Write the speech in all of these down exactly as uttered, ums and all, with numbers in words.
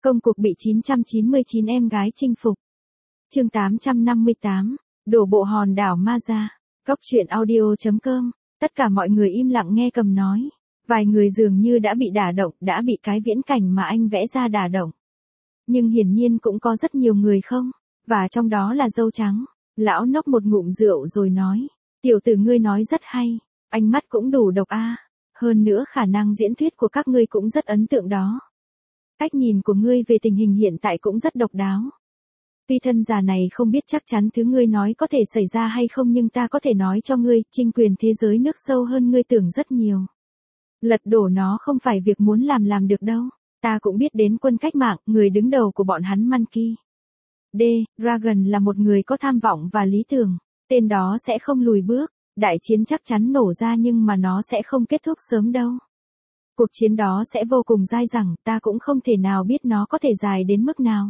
Công cuộc bị chín trăm chín mươi chín em gái chinh phục. Chương tám trăm năm mươi tám, đổ bộ hòn đảo Ma Gia. Cốc truyện audio chấm com. Tất cả mọi người im lặng nghe Cầm nói. Vài người dường như đã bị đả động, đã bị cái viễn cảnh mà anh vẽ ra đả động. Nhưng hiển nhiên cũng có rất nhiều người không, và trong đó là Dâu Trắng. Lão nốc một ngụm rượu rồi nói, tiểu tử ngươi nói rất hay, ánh mắt cũng đủ độc a, hơn nữa khả năng diễn thuyết của các ngươi cũng rất ấn tượng đó. Cách nhìn của ngươi về tình hình hiện tại cũng rất độc đáo. Tuy thân già này không biết chắc chắn thứ ngươi nói có thể xảy ra hay không, nhưng ta có thể nói cho ngươi, chinh quyền thế giới nước sâu hơn ngươi tưởng rất nhiều. Lật đổ nó không phải việc muốn làm làm được đâu. Ta cũng biết đến quân cách mạng, người đứng đầu của bọn hắn Monkey D. Dragon là một người có tham vọng và lý tưởng. Tên đó sẽ không lùi bước. Đại chiến chắc chắn nổ ra, nhưng mà nó sẽ không kết thúc sớm đâu. Cuộc chiến đó sẽ vô cùng dai dẳng, ta cũng không thể nào biết nó có thể dài đến mức nào.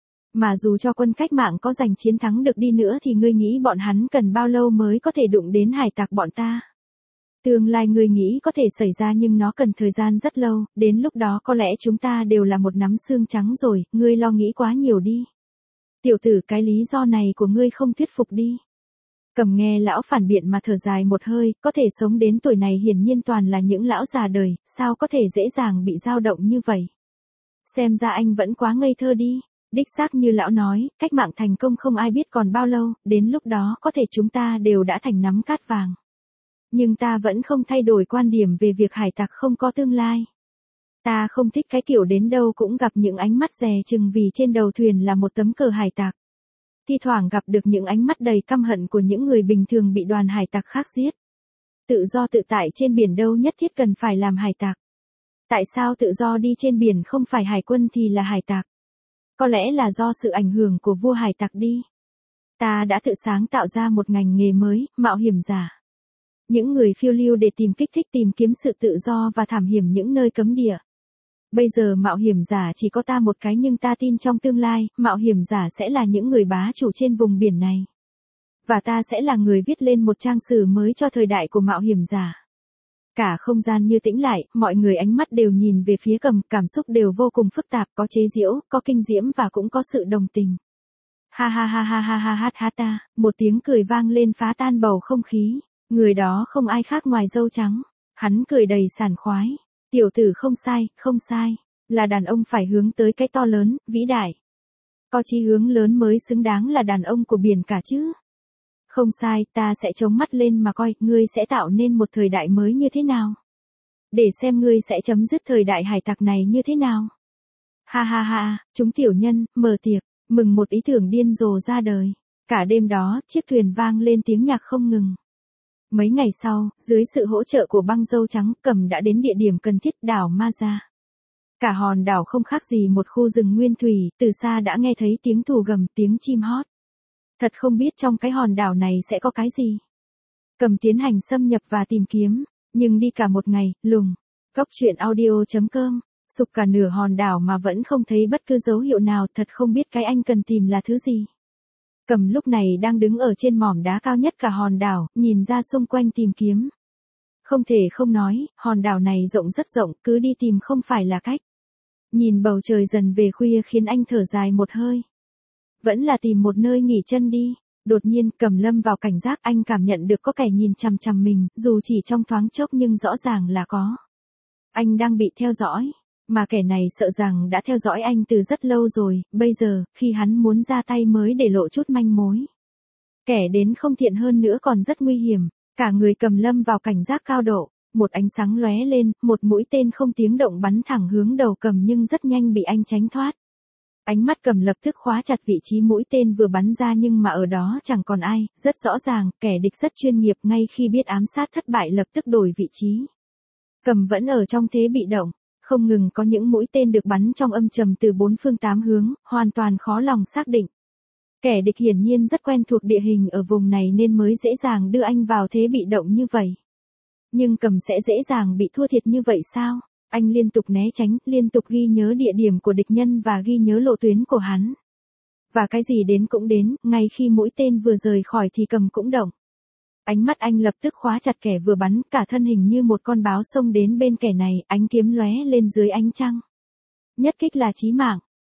Mà dù cho quân cách mạng có giành chiến thắng được đi nữa thì ngươi nghĩ bọn hắn cần bao lâu mới có thể đụng đến hải tặc bọn ta? Tương lai ngươi nghĩ có thể xảy ra, nhưng nó cần thời gian rất lâu, đến lúc đó có lẽ chúng ta đều là một nắm xương trắng rồi, ngươi lo nghĩ quá nhiều đi. Tiểu tử, cái lý do này của ngươi không thuyết phục đi. Cầm nghe lão phản biện mà thở dài một hơi, có thể sống đến tuổi này hiển nhiên toàn là những lão già đời, sao có thể dễ dàng bị dao động như vậy. Xem ra anh vẫn quá ngây thơ đi. Đích xác như lão nói, cách mạng thành công không ai biết còn bao lâu, đến lúc đó có thể chúng ta đều đã thành nắm cát vàng. Nhưng ta vẫn không thay đổi quan điểm về việc hải tặc không có tương lai. Ta không thích cái kiểu đến đâu cũng gặp những ánh mắt dè chừng vì trên đầu thuyền là một tấm cờ hải tặc. Thi thoảng gặp được những ánh mắt đầy căm hận của những người bình thường bị đoàn hải tặc khác giết. Tự do tự tại trên biển đâu nhất thiết cần phải làm hải tặc. Tại sao tự do đi trên biển không phải hải quân thì là hải tặc? Có lẽ là do sự ảnh hưởng của vua hải tặc đi. Ta đã tự sáng tạo ra một ngành nghề mới, mạo hiểm giả. Những người phiêu lưu để tìm kích thích, tìm kiếm sự tự do và thám hiểm những nơi cấm địa. Bây giờ mạo hiểm giả chỉ có ta một cái, nhưng ta tin trong tương lai, mạo hiểm giả sẽ là những người bá chủ trên vùng biển này. Và ta sẽ là người viết lên một trang sử mới cho thời đại của mạo hiểm giả. Cả không gian như tĩnh lại, mọi người ánh mắt đều nhìn về phía Cầm, cảm xúc đều vô cùng phức tạp, có chế giễu, có kinh diễm và cũng có sự đồng tình. Ha ha ha ha ha ha ha ha ta, một tiếng cười vang lên phá tan bầu không khí. Người đó không ai khác ngoài Dâu Trắng. Hắn cười đầy sảng khoái. Tiểu tử không sai, không sai. Là đàn ông phải hướng tới cái to lớn, vĩ đại. Có chí hướng lớn mới xứng đáng là đàn ông của biển cả chứ. Không sai, ta sẽ chống mắt lên mà coi, ngươi sẽ tạo nên một thời đại mới như thế nào. Để xem ngươi sẽ chấm dứt thời đại hải tặc này như thế nào. Ha ha ha, chúng tiểu nhân, mở tiệc, mừng một ý tưởng điên rồ ra đời. Cả đêm đó, chiếc thuyền vang lên tiếng nhạc không ngừng. Mấy ngày sau, dưới sự hỗ trợ của băng Dâu Trắng, Cầm đã đến địa điểm cần thiết, đảo Ma Gia. Cả hòn đảo không khác gì một khu rừng nguyên thủy, từ xa đã nghe thấy tiếng thù gầm, tiếng chim hót. Thật không biết trong cái hòn đảo này sẽ có cái gì. Cầm tiến hành xâm nhập và tìm kiếm, nhưng đi cả một ngày, lùng. Cốc truyện audio chấm com, sục cả nửa hòn đảo mà vẫn không thấy bất cứ dấu hiệu nào, thật không biết cái anh cần tìm là thứ gì. Cầm lúc này đang đứng ở trên mỏm đá cao nhất cả hòn đảo, nhìn ra xung quanh tìm kiếm. Không thể không nói, hòn đảo này rộng rất rộng, cứ đi tìm không phải là cách. Nhìn bầu trời dần về khuya khiến anh thở dài một hơi. Vẫn là tìm một nơi nghỉ chân đi. Đột nhiên Cầm lâm vào cảnh giác, anh cảm nhận được có kẻ nhìn chằm chằm mình, dù chỉ trong thoáng chốc nhưng rõ ràng là có. Anh đang bị theo dõi. Mà kẻ này sợ rằng đã theo dõi anh từ rất lâu rồi, bây giờ, khi hắn muốn ra tay mới để lộ chút manh mối. Kẻ đến không thiện hơn nữa còn rất nguy hiểm, cả người Cầm lâm vào cảnh giác cao độ, một ánh sáng lóe lên, một mũi tên không tiếng động bắn thẳng hướng đầu Cầm nhưng rất nhanh bị anh tránh thoát. Ánh mắt Cầm lập tức khóa chặt vị trí mũi tên vừa bắn ra, nhưng mà ở đó chẳng còn ai, rất rõ ràng, kẻ địch rất chuyên nghiệp, ngay khi biết ám sát thất bại lập tức đổi vị trí. Cầm vẫn ở trong thế bị động. Không ngừng có những mũi tên được bắn trong âm trầm từ bốn phương tám hướng, hoàn toàn khó lòng xác định. Kẻ địch hiển nhiên rất quen thuộc địa hình ở vùng này nên mới dễ dàng đưa anh vào thế bị động như vậy. Nhưng Cầm sẽ dễ dàng bị thua thiệt như vậy sao? Anh liên tục né tránh, liên tục ghi nhớ địa điểm của địch nhân và ghi nhớ lộ tuyến của hắn. Và cái gì đến cũng đến, ngay khi mũi tên vừa rời khỏi thì Cầm cũng động. Ánh mắt anh lập tức khóa chặt kẻ vừa bắn, cả thân hình như một con báo xông đến bên kẻ này, ánh kiếm lóe lên dưới ánh trăng. Nhất kích là chí mạng,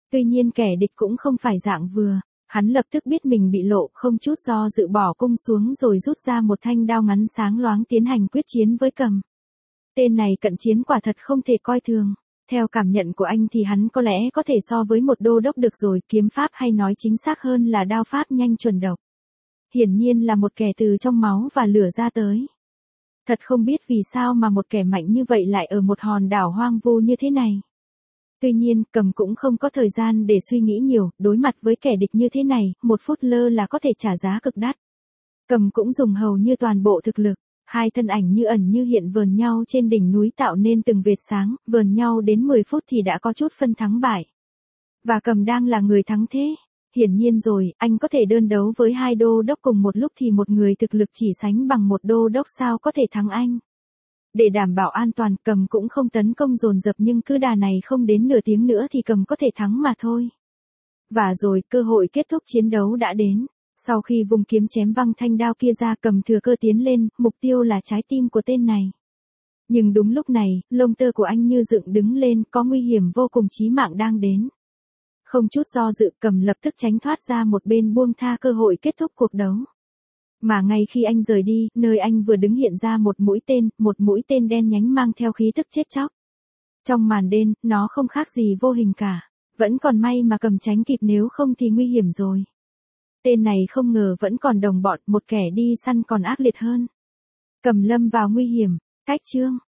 Tuy nhiên kẻ địch cũng không phải dạng vừa. Hắn lập tức biết mình bị lộ, không chút do dự bỏ cung xuống rồi rút ra một thanh đao ngắn sáng loáng tiến hành quyết chiến với Cầm. Tên này cận chiến quả thật không thể coi thường. Theo cảm nhận của anh thì hắn có lẽ có thể so với một đô đốc được rồi, kiếm pháp hay nói chính xác hơn là đao pháp nhanh chuẩn độc. Hiển nhiên là một kẻ từ trong máu và lửa ra tới. Thật không biết vì sao mà một kẻ mạnh như vậy lại ở một hòn đảo hoang vu như thế này. Tuy nhiên, Cầm cũng không có thời gian để suy nghĩ nhiều, đối mặt với kẻ địch như thế này, một phút lơ là có thể trả giá cực đắt. Cầm cũng dùng hầu như toàn bộ thực lực, hai thân ảnh như ẩn như hiện vờn nhau trên đỉnh núi tạo nên từng vệt sáng, vờn nhau đến mười phút thì đã có chút phân thắng bại. Và Cầm đang là người thắng thế. Hiển nhiên rồi, anh có thể đơn đấu với hai đô đốc cùng một lúc thì một người thực lực chỉ sánh bằng một đô đốc sao có thể thắng anh. Để đảm bảo an toàn, Cầm cũng không tấn công dồn dập nhưng cứ đà này không đến nửa tiếng nữa thì Cầm có thể thắng mà thôi. Và rồi, cơ hội kết thúc chiến đấu đã đến. Sau khi vùng kiếm chém văng thanh đao kia ra, Cầm thừa cơ tiến lên, mục tiêu là trái tim của tên này. Nhưng đúng lúc này, lông tơ của anh như dựng đứng lên, có nguy hiểm vô cùng chí mạng đang đến. Không chút do dự, Cầm lập tức tránh thoát ra một bên buông tha cơ hội kết thúc cuộc đấu. Mà ngay khi anh rời đi, nơi anh vừa đứng hiện ra một mũi tên, một mũi tên đen nhánh mang theo khí tức chết chóc. Trong màn đêm, nó không khác gì vô hình cả. Vẫn còn may mà Cầm tránh kịp, nếu không thì nguy hiểm rồi. Tên này không ngờ vẫn còn đồng bọn, một kẻ đi săn còn ác liệt hơn. Cầm lâm vào nguy hiểm. Cách chương